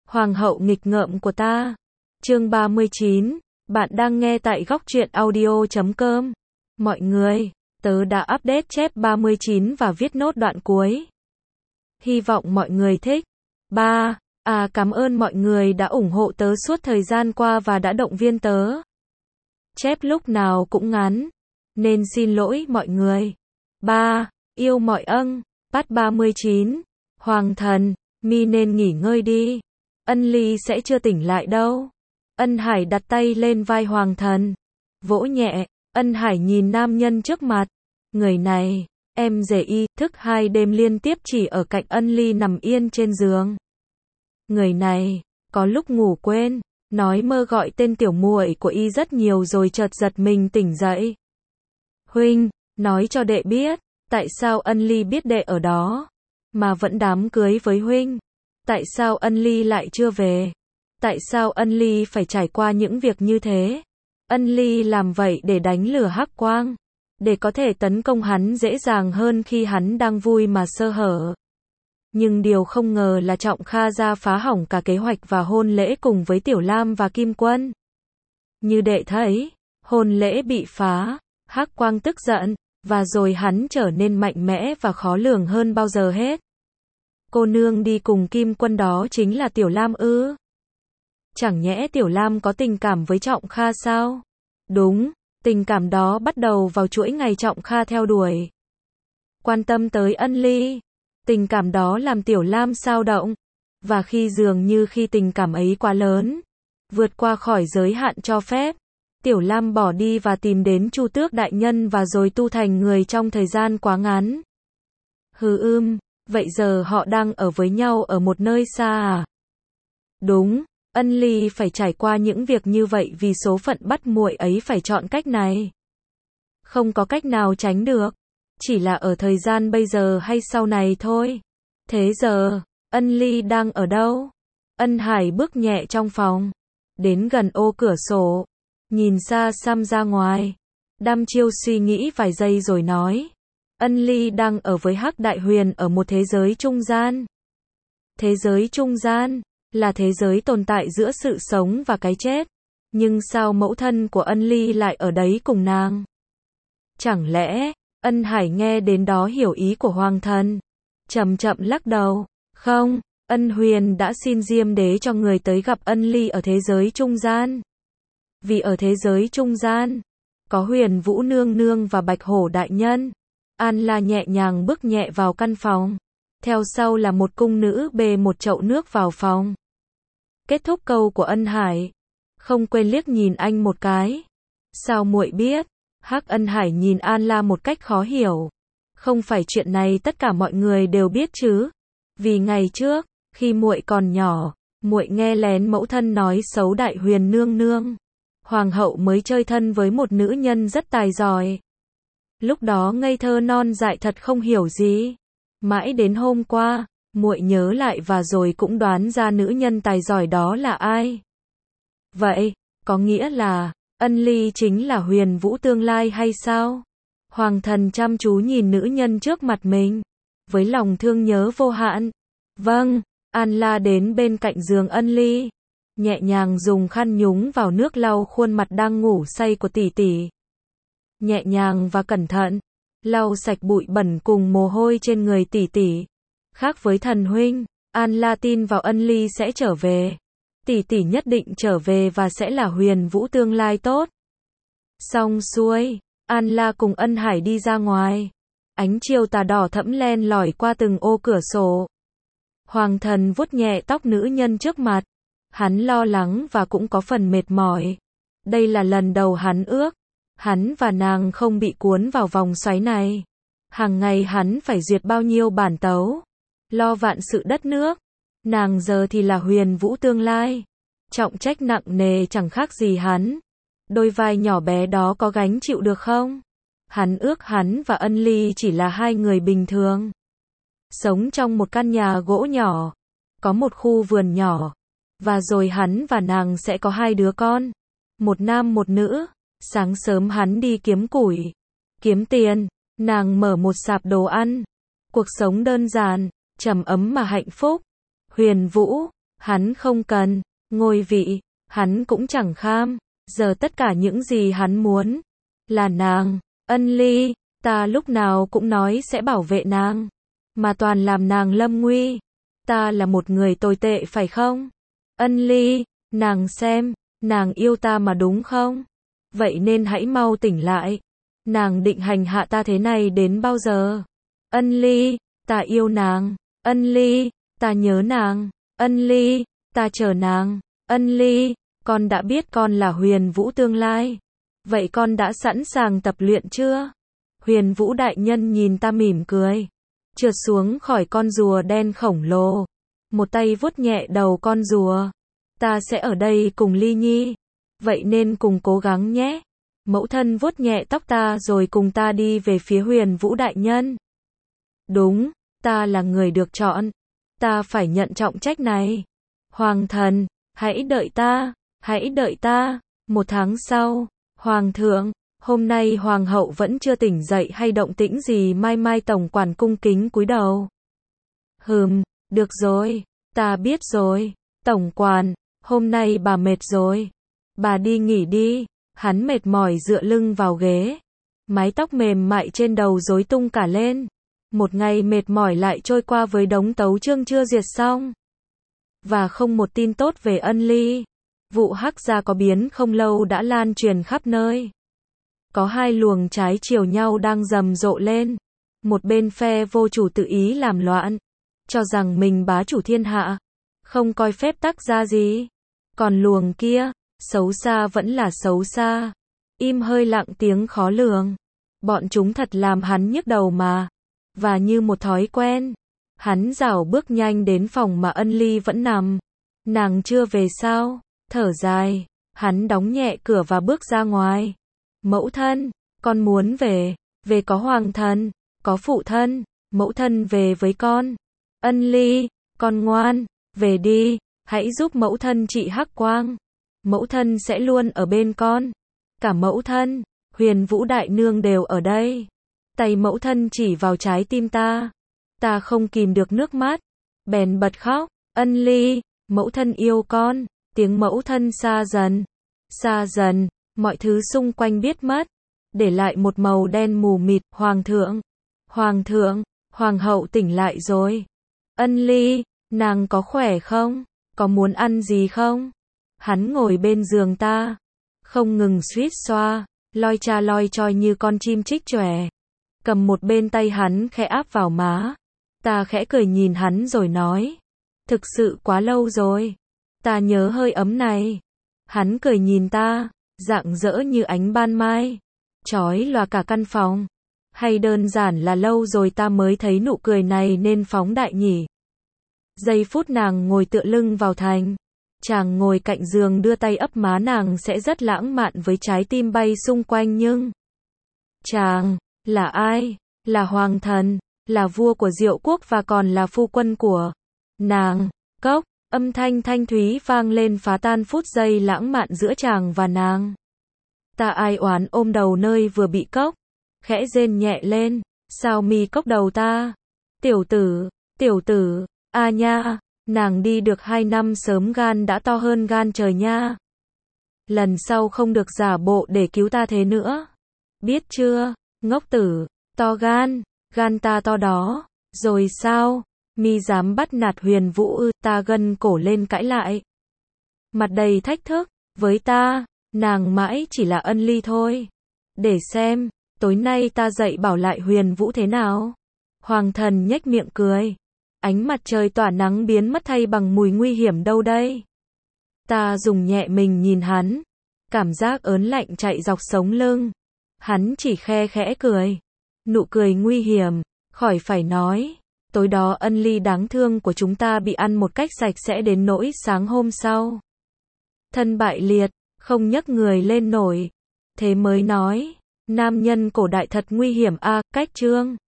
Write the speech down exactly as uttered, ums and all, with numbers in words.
Hoàng hậu nghịch ngợm của ta. Chương ba mươi chín, bạn đang nghe tại góc truyện audio chấm com. Mọi người, tớ đã update chép ba mươi chín và viết nốt đoạn cuối. Hy vọng mọi người thích. ba. À cảm ơn mọi người đã ủng hộ tớ suốt thời gian qua và đã động viên tớ. Chép lúc nào cũng ngắn, nên xin lỗi mọi người. ba. Yêu mọi ân. Bắt ba mươi chín. Hoàng thần, mi nên nghỉ ngơi đi. Ân Ly sẽ chưa tỉnh lại đâu. Ân Hải đặt tay lên vai hoàng thần. Vỗ nhẹ, Ân Hải nhìn nam nhân trước mặt. Người này, em rể y, thức hai đêm liên tiếp chỉ ở cạnh Ân Ly nằm yên trên giường. Người này, có lúc ngủ quên, nói mơ gọi tên tiểu muội của y rất nhiều rồi chợt giật mình tỉnh dậy. Huynh, nói cho đệ biết, tại sao Ân Ly biết đệ ở đó, mà vẫn đám cưới với huynh? Tại sao Ân Ly lại chưa về? Tại sao Ân Ly phải trải qua những việc như thế? Ân Ly làm vậy để đánh lừa Hắc Quang, để có thể tấn công hắn dễ dàng hơn khi hắn đang vui mà sơ hở. Nhưng điều không ngờ là Trọng Kha ra phá hỏng cả kế hoạch và hôn lễ cùng với Tiểu Lam và Kim Quân. Như đệ thấy, hôn lễ bị phá, Hắc Quang tức giận, và rồi hắn trở nên mạnh mẽ và khó lường hơn bao giờ hết. Cô nương đi cùng Kim Quân đó chính là Tiểu Lam ư? Chẳng nhẽ Tiểu Lam có tình cảm với Trọng Kha sao? Đúng, tình cảm đó bắt đầu vào chuỗi ngày Trọng Kha theo đuổi, quan tâm tới Ân Ly. Tình cảm đó làm Tiểu Lam xao động, và khi dường như khi tình cảm ấy quá lớn, vượt qua khỏi giới hạn cho phép, Tiểu Lam bỏ đi và tìm đến Chu Tước đại nhân và rồi tu thành người trong thời gian quá ngắn. Hừ ưm, vậy giờ họ đang ở với nhau ở một nơi xa à? Đúng, Ân Ly phải trải qua những việc như vậy vì số phận bắt muội ấy phải chọn cách này. Không có cách nào tránh được, chỉ là ở thời gian bây giờ hay sau này thôi. Thế giờ, Ân Ly đang ở đâu? Ân Hải bước nhẹ trong phòng, đến gần ô cửa sổ, nhìn xa xăm ra ngoài, đăm chiêu suy nghĩ vài giây rồi nói. Ân Ly đang ở với Hắc Đại Huyền ở một thế giới trung gian. Thế giới trung gian là thế giới tồn tại giữa sự sống và cái chết. Nhưng sao mẫu thân của Ân Ly lại ở đấy cùng nàng? Chẳng lẽ, Ân Hải nghe đến đó hiểu ý của hoàng thần? Chậm chậm lắc đầu. Không, Ân Huyền đã xin Diêm Đế cho người tới gặp Ân Ly ở thế giới trung gian. Vì ở thế giới trung gian, có Huyền Vũ Nương Nương và Bạch Hổ Đại Nhân. An La nhẹ nhàng bước nhẹ vào căn phòng. Theo sau là một cung nữ bê một chậu nước vào phòng. Kết thúc câu của Ân Hải, không quên liếc nhìn anh một cái. Sao muội biết? Hắc Ân Hải nhìn An La một cách khó hiểu. Không phải chuyện này tất cả mọi người đều biết chứ? Vì ngày trước, khi muội còn nhỏ, muội nghe lén mẫu thân nói xấu Đại Huyền Nương Nương. Hoàng hậu mới chơi thân với một nữ nhân rất tài giỏi. Lúc đó ngây thơ non dại thật không hiểu gì. Mãi đến hôm qua, muội nhớ lại và rồi cũng đoán ra nữ nhân tài giỏi đó là ai. Vậy, có nghĩa là, Ân Ly chính là Huyền Vũ tương lai hay sao? Hoàng thần chăm chú nhìn nữ nhân trước mặt mình, với lòng thương nhớ vô hạn. Vâng, An La đến bên cạnh giường Ân Ly, nhẹ nhàng dùng khăn nhúng vào nước lau khuôn mặt đang ngủ say của tỷ tỷ. Nhẹ nhàng và cẩn thận, lau sạch bụi bẩn cùng mồ hôi trên người tỷ tỷ. Khác với thần huynh, An La tin vào Ân Ly sẽ trở về. Tỷ tỷ nhất định trở về và sẽ là Huyền Vũ tương lai tốt. Xong xuôi, An La cùng Ân Hải đi ra ngoài. Ánh chiều tà đỏ thẫm len lỏi qua từng ô cửa sổ. Hoàng thần vuốt nhẹ tóc nữ nhân trước mặt. Hắn lo lắng và cũng có phần mệt mỏi. Đây là lần đầu hắn ước hắn và nàng không bị cuốn vào vòng xoáy này. Hàng ngày hắn phải duyệt bao nhiêu bản tấu, lo vạn sự đất nước. Nàng giờ thì là Huyền Vũ tương lai. Trọng trách nặng nề chẳng khác gì hắn. Đôi vai nhỏ bé đó có gánh chịu được không? Hắn ước hắn và Ân Ly chỉ là hai người bình thường. Sống trong một căn nhà gỗ nhỏ, có một khu vườn nhỏ. Và rồi hắn và nàng sẽ có hai đứa con. Một nam một nữ. Sáng sớm hắn đi kiếm củi, kiếm tiền, nàng mở một sạp đồ ăn. Cuộc sống đơn giản, trầm ấm mà hạnh phúc. Huyền Vũ, Hắn không cần ngôi vị, hắn cũng chẳng kham. Giờ tất cả những gì hắn muốn là nàng. Ân Ly, ta lúc nào cũng nói sẽ bảo vệ nàng, mà toàn làm nàng lâm nguy. Ta là một người tồi tệ phải không? Ân Ly, nàng xem, nàng yêu ta mà đúng không? Vậy nên hãy mau tỉnh lại. Nàng định hành hạ ta thế này đến bao giờ? Ân Ly, ta yêu nàng. Ân Ly, ta nhớ nàng. Ân Ly, ta chờ nàng. Ân Ly, con đã biết con là Huyền Vũ tương lai. Vậy con đã sẵn sàng tập luyện chưa? Huyền Vũ đại nhân nhìn ta mỉm cười, trượt xuống khỏi con rùa đen khổng lồ, một tay vuốt nhẹ đầu con rùa. Ta sẽ ở đây cùng Ly Nhi, vậy nên cùng cố gắng nhé. Mẫu thân vuốt nhẹ tóc ta rồi cùng ta đi về phía Huyền Vũ đại nhân. Đúng, ta là người được chọn, ta phải nhận trọng trách này. Hoàng thần, hãy đợi ta, hãy đợi ta. Một tháng sau, Hoàng thượng, hôm nay Hoàng hậu vẫn chưa tỉnh dậy hay động tĩnh gì? Mai Mai tổng quản cung kính cúi đầu. Hừm, được rồi, ta biết rồi. Tổng quản, hôm nay bà mệt rồi. Bà đi nghỉ đi. Hắn mệt mỏi dựa lưng vào ghế. Mái tóc mềm mại trên đầu rối tung cả lên. Một ngày mệt mỏi lại trôi qua với đống tấu chương chưa duyệt xong. Và không một tin tốt về Ân Ly. Vụ Hắc Gia có biến không lâu đã lan truyền khắp nơi. Có hai luồng trái chiều nhau đang rầm rộ lên. Một bên phe vô chủ tự ý làm loạn, cho rằng mình bá chủ thiên hạ, không coi phép tắc ra gì. Còn luồng kia, xấu xa vẫn là xấu xa, im hơi lặng tiếng khó lường. Bọn chúng thật làm hắn nhức đầu mà. Và như một thói quen, hắn rảo bước nhanh đến phòng mà Ân Ly vẫn nằm. Nàng chưa về sao? Thở dài, hắn đóng nhẹ cửa và bước ra ngoài. Mẫu thân, con muốn về. Về có hoàng thân, có phụ thân. Mẫu thân về với con. Ân Ly, con ngoan, về đi, hãy giúp mẫu thân trị hắc quang. Mẫu thân sẽ luôn ở bên con. Cả mẫu thân, Huyền Vũ đại nương đều ở đây. Tay mẫu thân chỉ vào trái tim ta. Ta không kìm được nước mắt, bèn bật khóc. Ân Ly, mẫu thân yêu con. Tiếng mẫu thân xa dần, xa dần, mọi thứ xung quanh biết mất, để lại một màu đen mù mịt. Hoàng thượng, hoàng thượng, hoàng hậu tỉnh lại rồi. Ân Ly, nàng có khỏe không? Có muốn ăn gì không? Hắn ngồi bên giường ta, không ngừng suýt xoa, loi cha loi choi như con chim chích chòe. Cầm một bên tay hắn khẽ áp vào má. Ta khẽ cười nhìn hắn rồi nói, thực sự quá lâu rồi. Ta nhớ hơi ấm này. Hắn cười nhìn ta, rạng rỡ như ánh ban mai, chói lòa cả căn phòng. Hay đơn giản là lâu rồi ta mới thấy nụ cười này nên phóng đại nhỉ. Giây phút nàng ngồi tựa lưng vào thành, chàng ngồi cạnh giường đưa tay ấp má nàng sẽ rất lãng mạn với trái tim bay xung quanh, nhưng chàng là ai? Là hoàng thần, là vua của Diệu quốc và còn là phu quân của nàng. Cốc, âm thanh thanh thúy vang lên phá tan phút giây lãng mạn giữa chàng và nàng. Ta ai oán ôm đầu nơi vừa bị cốc, khẽ rên nhẹ lên. Sao mi cốc đầu ta? Tiểu tử, tiểu tử, a nha, nàng đi được hai năm sớm gan đã to hơn gan trời nha. Lần sau không được giả bộ để cứu ta thế nữa. Biết chưa, ngốc tử, to gan, gan ta to đó. Rồi sao? Mi dám bắt nạt Huyền Vũ ư? Ta gân cổ lên cãi lại. Mặt đầy thách thức, với ta, nàng mãi chỉ là Ân Ly thôi. Để xem, tối nay ta dậy bảo lại Huyền Vũ thế nào. Hoàng thần nhếch miệng cười. Ánh mặt trời tỏa nắng biến mất thay bằng mùi nguy hiểm đâu đây. Ta dùng nhẹ mình nhìn hắn. Cảm giác ớn lạnh chạy dọc sống lưng. Hắn chỉ khe khẽ cười. Nụ cười nguy hiểm, khỏi phải nói. Tối đó Ân Ly đáng thương của chúng ta bị ăn một cách sạch sẽ đến nỗi sáng hôm sau thân bại liệt, không nhấc người lên nổi. Thế mới nói, nam nhân cổ đại thật nguy hiểm a. Cách chương